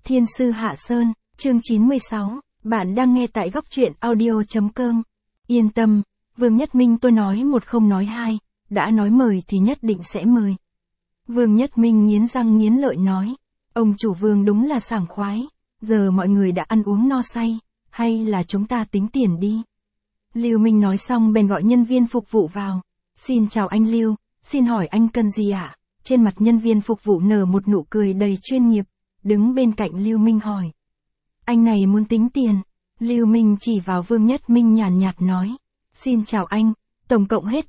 Thiên sư Hạ Sơn, chương 96, bạn đang nghe tại góc truyện audio.com. Yên tâm, Vương Nhất Minh tôi nói một không nói hai, đã nói mời thì nhất định sẽ mời. Vương Nhất Minh nghiến răng nghiến lợi nói, ông chủ Vương đúng là sảng khoái, giờ mọi người đã ăn uống no say, hay là chúng ta tính tiền đi. Lưu Minh nói xong bèn gọi nhân viên phục vụ vào, xin chào anh Lưu, xin hỏi anh cần gì ạ? Trên mặt nhân viên phục vụ nở một nụ cười đầy chuyên nghiệp, đứng bên cạnh Lưu Minh hỏi. Anh này muốn tính tiền. Lưu Minh chỉ vào Vương Nhất Minh nhàn nhạt nói. Xin chào anh, tổng cộng hết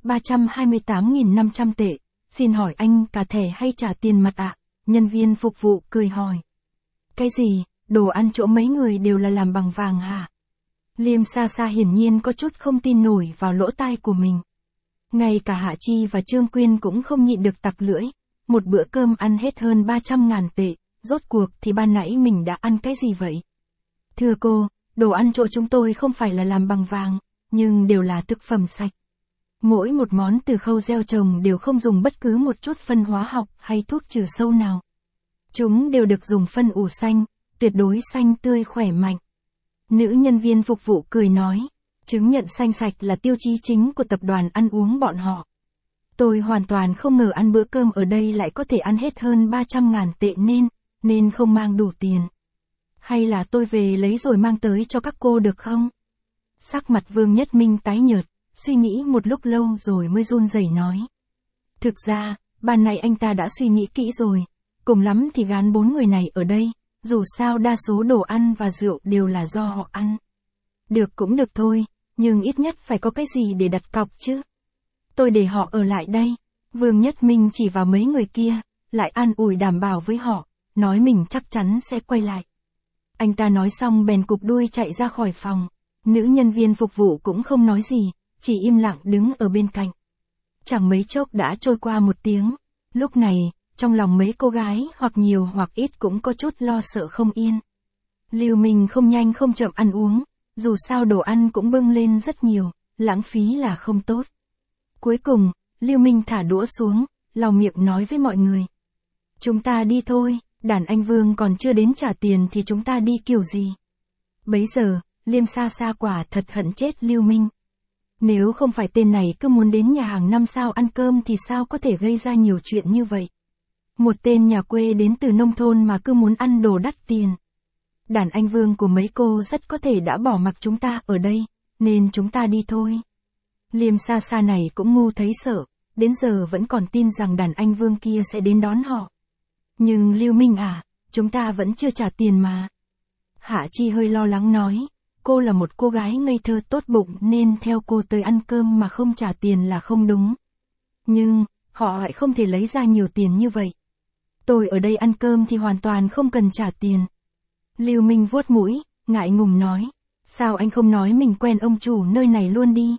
328.500 tệ. Xin hỏi anh cả thẻ hay trả tiền mặt ạ? Nhân viên phục vụ cười hỏi. Cái gì, đồ ăn chỗ mấy người đều là làm bằng vàng hả? Liêm Sa Sa hiển nhiên có chút không tin nổi vào lỗ tai của mình. Ngay cả Hạ Chi và Trương Quyên cũng không nhịn được tặc lưỡi. Một bữa cơm ăn hết hơn 300.000 tệ, rốt cuộc thì ban nãy mình đã ăn cái gì vậy? Thưa cô, đồ ăn chỗ chúng tôi không phải là làm bằng vàng, nhưng đều là thực phẩm sạch. Mỗi một món từ khâu gieo trồng đều không dùng bất cứ một chút phân hóa học hay thuốc trừ sâu nào. Chúng đều được dùng phân ủ xanh, tuyệt đối xanh tươi khỏe mạnh. Nữ nhân viên phục vụ cười nói, chứng nhận xanh sạch là tiêu chí chính của tập đoàn ăn uống bọn họ. Tôi hoàn toàn không ngờ ăn bữa cơm ở đây lại có thể ăn hết hơn 300.000 tệ nên không mang đủ tiền. Hay là tôi về lấy rồi mang tới cho các cô được không? Sắc mặt Vương Nhất Minh tái nhợt, suy nghĩ một lúc lâu rồi mới run rẩy nói. Thực ra, ban nãy anh ta đã suy nghĩ kỹ rồi, cùng lắm thì gán 4 người này ở đây, dù sao đa số đồ ăn và rượu đều là do họ ăn. Được cũng được thôi, nhưng ít nhất phải có cái gì để đặt cọc chứ. Tôi để họ ở lại đây. Vương Nhất Minh chỉ vào mấy người kia, lại an ủi đảm bảo với họ, nói mình chắc chắn sẽ quay lại. Anh ta nói xong bèn cụp đuôi chạy ra khỏi phòng. Nữ nhân viên phục vụ cũng không nói gì, chỉ im lặng đứng ở bên cạnh. Chẳng mấy chốc đã trôi qua 1 tiếng. Lúc này, trong lòng mấy cô gái hoặc nhiều hoặc ít cũng có chút lo sợ không yên. Lưu Minh không nhanh không chậm ăn uống, dù sao đồ ăn cũng bưng lên rất nhiều, lãng phí là không tốt. Cuối cùng, Lưu Minh thả đũa xuống, lau miệng nói với mọi người. Chúng ta đi thôi, đàn anh Vương còn chưa đến trả tiền thì chúng ta đi kiểu gì? Bấy giờ, Liêm Sa Sa quả thật hận chết Lưu Minh. Nếu không phải tên này cứ muốn đến nhà hàng 5 sao ăn cơm thì sao có thể gây ra nhiều chuyện như vậy? Một tên nhà quê đến từ nông thôn mà cứ muốn ăn đồ đắt tiền. Đàn anh Vương của mấy cô rất có thể đã bỏ mặc chúng ta ở đây, nên chúng ta đi thôi. Liêm Sa Sa này cũng ngu thấy sợ, đến giờ vẫn còn tin rằng đàn anh Vương kia sẽ đến đón họ. Nhưng Lưu Minh à, chúng ta vẫn chưa trả tiền mà. Hạ Chi hơi lo lắng nói, cô là một cô gái ngây thơ tốt bụng nên theo cô tới ăn cơm mà không trả tiền là không đúng. Nhưng, họ lại không thể lấy ra nhiều tiền như vậy. Tôi ở đây ăn cơm thì hoàn toàn không cần trả tiền. Lưu Minh vuốt mũi, ngại ngùng nói, sao anh không nói mình quen ông chủ nơi này luôn đi?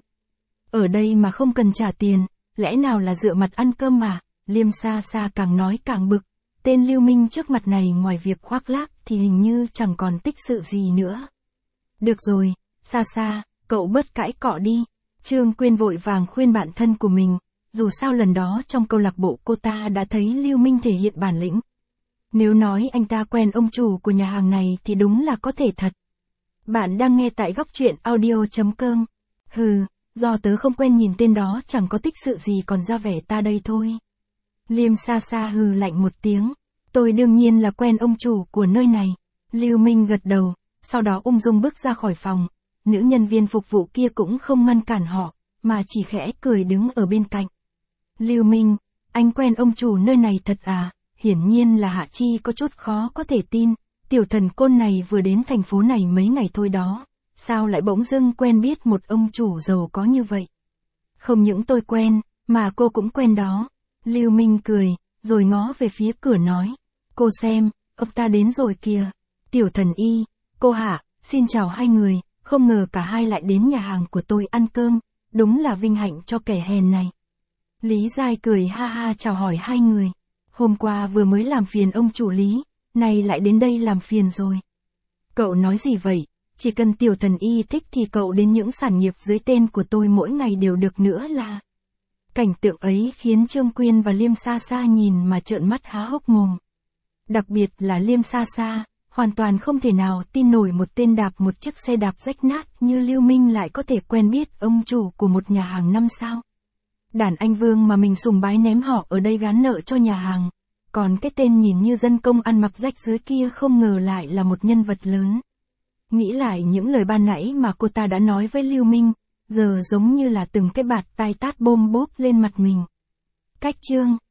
Ở đây mà không cần trả tiền, lẽ nào là dựa mặt ăn cơm mà? Liêm Sa Sa càng nói càng bực. Tên Lưu Minh trước mặt này ngoài việc khoác lác thì hình như chẳng còn tích sự gì nữa. Được rồi, Sa Sa, cậu bớt cãi cọ đi. Trương Quyên vội vàng khuyên bạn thân của mình, dù sao lần đó trong câu lạc bộ cô ta đã thấy Lưu Minh thể hiện bản lĩnh. Nếu nói anh ta quen ông chủ của nhà hàng này thì đúng là có thể thật. Bạn đang nghe tại góc truyện audio.com. Hừ, do tớ không quen nhìn tên đó chẳng có tích sự gì còn ra vẻ ta đây thôi. Liêm Sa Sa hừ lạnh một tiếng. Tôi đương nhiên là quen ông chủ của nơi này. Lưu Minh gật đầu, sau đó ung dung bước ra khỏi phòng. Nữ nhân viên phục vụ kia cũng không ngăn cản họ, mà chỉ khẽ cười đứng ở bên cạnh. Lưu Minh, anh quen ông chủ nơi này thật à? Hiển nhiên là Hạ Chi có chút khó có thể tin. Tiểu thần côn này vừa đến thành phố này mấy ngày thôi đó. Sao lại bỗng dưng quen biết một ông chủ giàu có như vậy? Không những tôi quen, mà cô cũng quen đó. Lưu Minh cười, rồi ngó về phía cửa nói. Cô xem, ông ta đến rồi kìa. Tiểu thần Y, cô Hạ, xin chào hai người, không ngờ cả hai lại đến nhà hàng của tôi ăn cơm, đúng là vinh hạnh cho kẻ hèn này. Lý Giai cười ha ha chào hỏi hai người. Hôm qua vừa mới làm phiền ông chủ Lý, nay lại đến đây làm phiền rồi. Cậu nói gì vậy? Chỉ cần tiểu thần Y thích thì cậu đến những sản nghiệp dưới tên của tôi mỗi ngày đều được nữa là. Cảnh tượng ấy khiến Trương Quyên và Liêm Sa Sa nhìn mà trợn mắt há hốc mồm. Đặc biệt là Liêm Sa Sa, Hoàn toàn không thể nào tin nổi một tên đạp một chiếc xe đạp rách nát như Lưu Minh lại có thể quen biết ông chủ của một nhà hàng 5 sao. Đàn anh Vương mà mình sùng bái ném họ ở đây gán nợ cho nhà hàng. Còn cái tên nhìn như dân công ăn mặc rách rưới kia không ngờ lại là một nhân vật lớn. Nghĩ lại những lời ban nãy mà cô ta đã nói với Lưu Minh, giờ giống như là từng cái bạt tai tát bôm bốp lên mặt mình. Cách chương